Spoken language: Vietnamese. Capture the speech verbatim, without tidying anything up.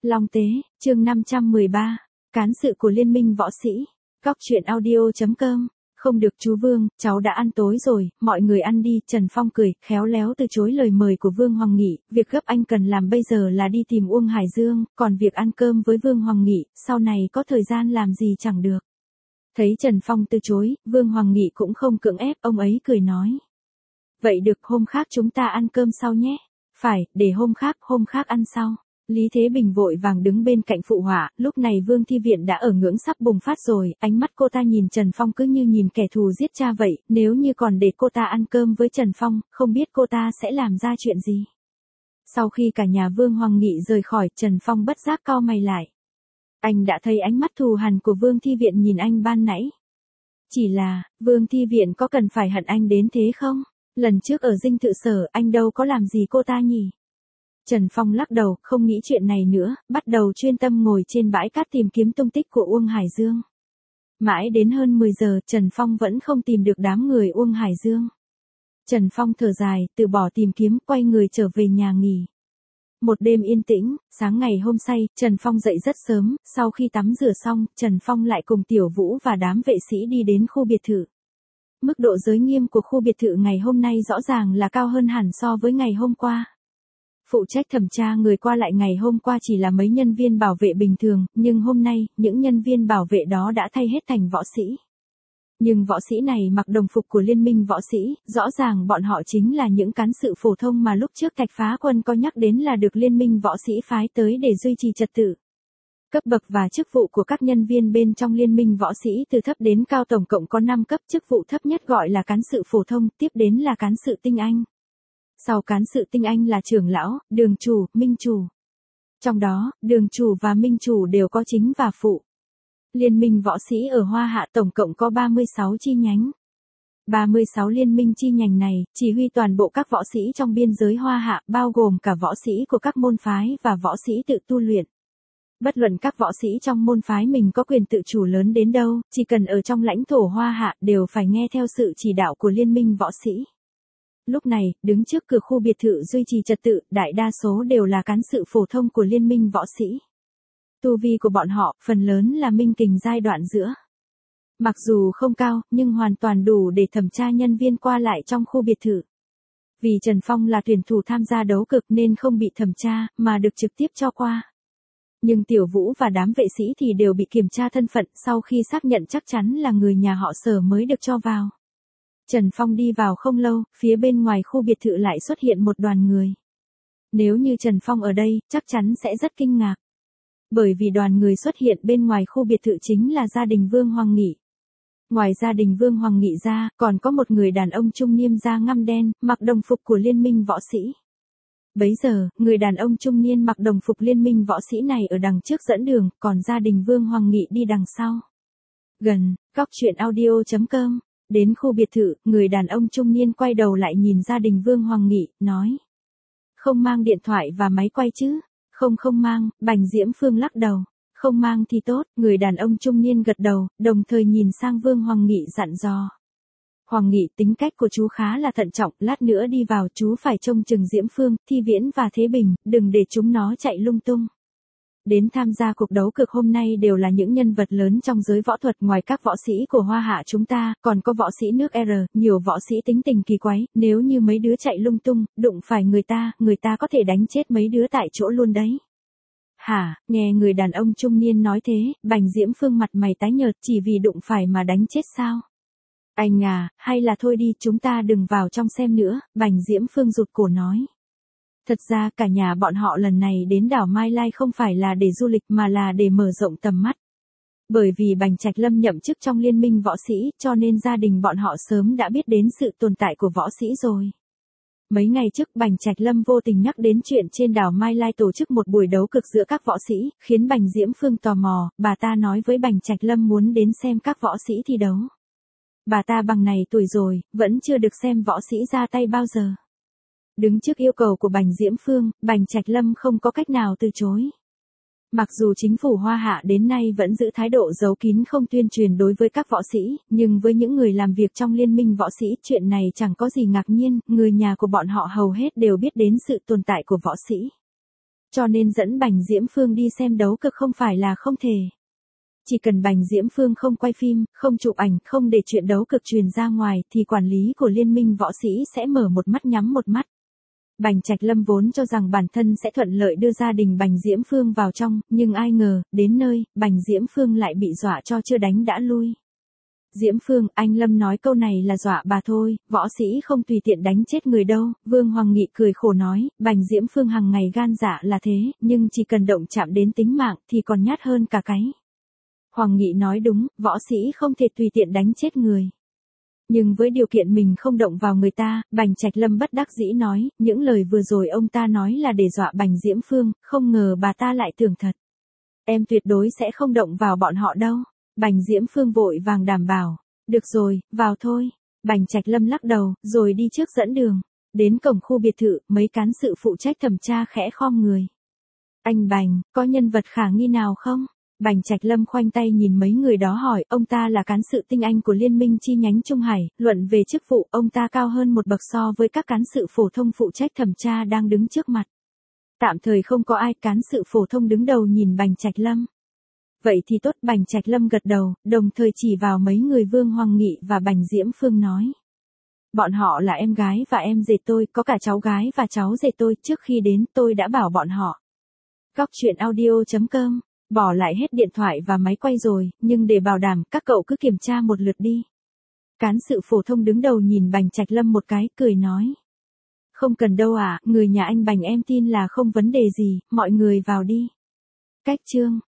Long Tế, chương năm trăm mười ba, Cán sự của Liên minh võ sĩ. Góc truyện audio chấm com. Không được chú Vương, cháu đã ăn tối rồi, mọi người ăn đi. Trần Phong cười, khéo léo từ chối lời mời của Vương Hoàng Nghị. Việc gấp anh cần làm bây giờ là đi tìm Uông Hải Dương, còn việc ăn cơm với Vương Hoàng Nghị, sau này có thời gian làm gì chẳng được. Thấy Trần Phong từ chối, Vương Hoàng Nghị cũng không cưỡng ép, ông ấy cười nói. Vậy được, hôm khác chúng ta ăn cơm sau nhé. Phải, để hôm khác, hôm khác ăn sau. Lý Thế Bình vội vàng đứng bên cạnh phụ họa, lúc này Vương Thi Viện đã ở ngưỡng sắp bùng phát rồi, ánh mắt cô ta nhìn Trần Phong cứ như nhìn kẻ thù giết cha vậy, nếu như còn để cô ta ăn cơm với Trần Phong, không biết cô ta sẽ làm ra chuyện gì. Sau khi cả nhà Vương Hoàng Nghị rời khỏi, Trần Phong bất giác cau mày lại. Anh đã thấy ánh mắt thù hằn của Vương Thi Viện nhìn anh ban nãy. Chỉ là, Vương Thi Viện có cần phải hận anh đến thế không? Lần trước ở dinh thự sở, anh đâu có làm gì cô ta nhỉ? Trần Phong lắc đầu, không nghĩ chuyện này nữa, bắt đầu chuyên tâm ngồi trên bãi cát tìm kiếm tung tích của Uông Hải Dương. Mãi đến hơn mười giờ, Trần Phong vẫn không tìm được đám người Uông Hải Dương. Trần Phong thở dài, từ bỏ tìm kiếm, quay người trở về nhà nghỉ. Một đêm yên tĩnh, sáng ngày hôm say, Trần Phong dậy rất sớm, sau khi tắm rửa xong, Trần Phong lại cùng Tiểu Vũ và đám vệ sĩ đi đến khu biệt thự. Mức độ giới nghiêm của khu biệt thự ngày hôm nay rõ ràng là cao hơn hẳn so với ngày hôm qua. Phụ trách thẩm tra người qua lại ngày hôm qua chỉ là mấy nhân viên bảo vệ bình thường, nhưng hôm nay, những nhân viên bảo vệ đó đã thay hết thành võ sĩ. Nhưng võ sĩ này mặc đồng phục của Liên minh võ sĩ, rõ ràng bọn họ chính là những cán sự phổ thông mà lúc trước Thạch Phá Quân có nhắc đến là được Liên minh võ sĩ phái tới để duy trì trật tự. Cấp bậc và chức vụ của các nhân viên bên trong Liên minh võ sĩ từ thấp đến cao tổng cộng có năm cấp, chức vụ thấp nhất gọi là cán sự phổ thông, tiếp đến là cán sự tinh anh. Sau cán sự tinh anh là trưởng lão, đường chủ, minh chủ. Trong đó, đường chủ và minh chủ đều có chính và phụ. Liên minh võ sĩ ở Hoa Hạ tổng cộng có ba mươi sáu chi nhánh. ba mươi sáu liên minh chi nhánh này, chỉ huy toàn bộ các võ sĩ trong biên giới Hoa Hạ, bao gồm cả võ sĩ của các môn phái và võ sĩ tự tu luyện. Bất luận các võ sĩ trong môn phái mình có quyền tự chủ lớn đến đâu, chỉ cần ở trong lãnh thổ Hoa Hạ đều phải nghe theo sự chỉ đạo của liên minh võ sĩ. Lúc này, đứng trước cửa khu biệt thự duy trì trật tự, đại đa số đều là cán sự phổ thông của liên minh võ sĩ. Tu vi của bọn họ, phần lớn là minh kình giai đoạn giữa. Mặc dù không cao, nhưng hoàn toàn đủ để thẩm tra nhân viên qua lại trong khu biệt thự. Vì Trần Phong là tuyển thủ tham gia đấu cực nên không bị thẩm tra, mà được trực tiếp cho qua. Nhưng Tiểu Vũ và đám vệ sĩ thì đều bị kiểm tra thân phận, sau khi xác nhận chắc chắn là người nhà họ Sở mới được cho vào. Trần Phong đi vào không lâu, phía bên ngoài khu biệt thự lại xuất hiện một đoàn người. Nếu như Trần Phong ở đây, chắc chắn sẽ rất kinh ngạc. Bởi vì đoàn người xuất hiện bên ngoài khu biệt thự chính là gia đình Vương Hoàng Nghị. Ngoài gia đình Vương Hoàng Nghị ra, còn có một người đàn ông trung niên da ngăm đen, mặc đồng phục của liên minh võ sĩ. Bấy giờ, người đàn ông trung niên mặc đồng phục liên minh võ sĩ này ở đằng trước dẫn đường, còn gia đình Vương Hoàng Nghị đi đằng sau. Gần, góc truyện audio chấm com. Đến khu biệt thự, người đàn ông trung niên quay đầu lại nhìn gia đình Vương Hoàng Nghị, nói. Không mang điện thoại và máy quay chứ? Không không mang, Bành Diễm Phương lắc đầu. Không mang thì tốt, người đàn ông trung niên gật đầu, đồng thời nhìn sang Vương Hoàng Nghị dặn dò. Hoàng Nghị, tính cách của chú khá là thận trọng, lát nữa đi vào chú phải trông chừng Diễm Phương, Thi Viễn và Thế Bình, đừng để chúng nó chạy lung tung. Đến tham gia cuộc đấu cực hôm nay đều là những nhân vật lớn trong giới võ thuật, ngoài các võ sĩ của Hoa Hạ chúng ta, còn có võ sĩ nước R, nhiều võ sĩ tính tình kỳ quái, nếu như mấy đứa chạy lung tung, đụng phải người ta, người ta có thể đánh chết mấy đứa tại chỗ luôn đấy. Hả, nghe người đàn ông trung niên nói thế, Bành Diễm Phương mặt mày tái nhợt, chỉ vì đụng phải mà đánh chết sao? Anh à, hay là thôi đi, chúng ta đừng vào trong xem nữa, Bành Diễm Phương rụt cổ nói. Thật ra cả nhà bọn họ lần này đến đảo Mai Lai không phải là để du lịch mà là để mở rộng tầm mắt. Bởi vì Bành Trạch Lâm nhậm chức trong liên minh võ sĩ, cho nên gia đình bọn họ sớm đã biết đến sự tồn tại của võ sĩ rồi. Mấy ngày trước Bành Trạch Lâm vô tình nhắc đến chuyện trên đảo Mai Lai tổ chức một buổi đấu cực giữa các võ sĩ, khiến Bành Diễm Phương tò mò, bà ta nói với Bành Trạch Lâm muốn đến xem các võ sĩ thi đấu. Bà ta bằng này tuổi rồi, vẫn chưa được xem võ sĩ ra tay bao giờ. Đứng trước yêu cầu của Bành Diễm Phương, Bành Trạch Lâm không có cách nào từ chối. Mặc dù chính phủ Hoa Hạ đến nay vẫn giữ thái độ giấu kín không tuyên truyền đối với các võ sĩ, nhưng với những người làm việc trong liên minh võ sĩ, chuyện này chẳng có gì ngạc nhiên, người nhà của bọn họ hầu hết đều biết đến sự tồn tại của võ sĩ. cho nên dẫn Bành Diễm Phương đi xem đấu cực không phải là không thể. Chỉ cần Bành Diễm Phương không quay phim, không chụp ảnh, không để chuyện đấu cực truyền ra ngoài thì quản lý của liên minh võ sĩ sẽ mở một mắt nhắm một mắt. Bành Trạch Lâm vốn cho rằng bản thân sẽ thuận lợi đưa gia đình Bành Diễm Phương vào trong, nhưng ai ngờ, đến nơi, Bành Diễm Phương lại bị dọa cho chưa đánh đã lui. Diễm Phương, anh Lâm nói câu này là dọa bà thôi, võ sĩ không tùy tiện đánh chết người đâu. Vương Hoàng Nghị cười khổ nói, Bành Diễm Phương hàng ngày gan dạ là thế, nhưng chỉ cần động chạm đến tính mạng thì còn nhát hơn cả cái. Hoàng Nghị nói đúng, võ sĩ không thể tùy tiện đánh chết người. Nhưng với điều kiện mình không động vào người ta, Bành Trạch Lâm bất đắc dĩ nói, những lời vừa rồi ông ta nói là để dọa Bành Diễm Phương, không ngờ bà ta lại tưởng thật. Em tuyệt đối sẽ không động vào bọn họ đâu. Bành Diễm Phương vội vàng đảm bảo. Được rồi, vào thôi. Bành Trạch Lâm lắc đầu, rồi đi trước dẫn đường. Đến cổng khu biệt thự, mấy cán sự phụ trách thẩm tra khẽ khom người. Anh Bành, có nhân vật khả nghi nào không? Bành Trạch Lâm khoanh tay nhìn mấy người đó hỏi, ông ta là cán sự tinh anh của Liên minh chi nhánh Trung Hải, luận về chức vụ, ông ta cao hơn một bậc so với các cán sự phổ thông phụ trách thẩm tra đang đứng trước mặt. Tạm thời không có ai, cán sự phổ thông đứng đầu nhìn Bành Trạch Lâm. Vậy thì tốt, Bành Trạch Lâm gật đầu, đồng thời chỉ vào mấy người Vương Hoàng Nghị và Bành Diễm Phương nói. Bọn họ là em gái và em rể tôi, có cả cháu gái và cháu rể tôi, trước khi đến tôi đã bảo bọn họ. Góc truyện audio chấm com, bỏ lại hết điện thoại và máy quay rồi, nhưng để bảo đảm các cậu cứ kiểm tra một lượt đi. Cán sự phổ thông đứng đầu nhìn Bành Trạch Lâm một cái, cười nói. Không cần đâu ạ, à, người nhà anh Bành em tin là không vấn đề gì, mọi người vào đi. Cách chương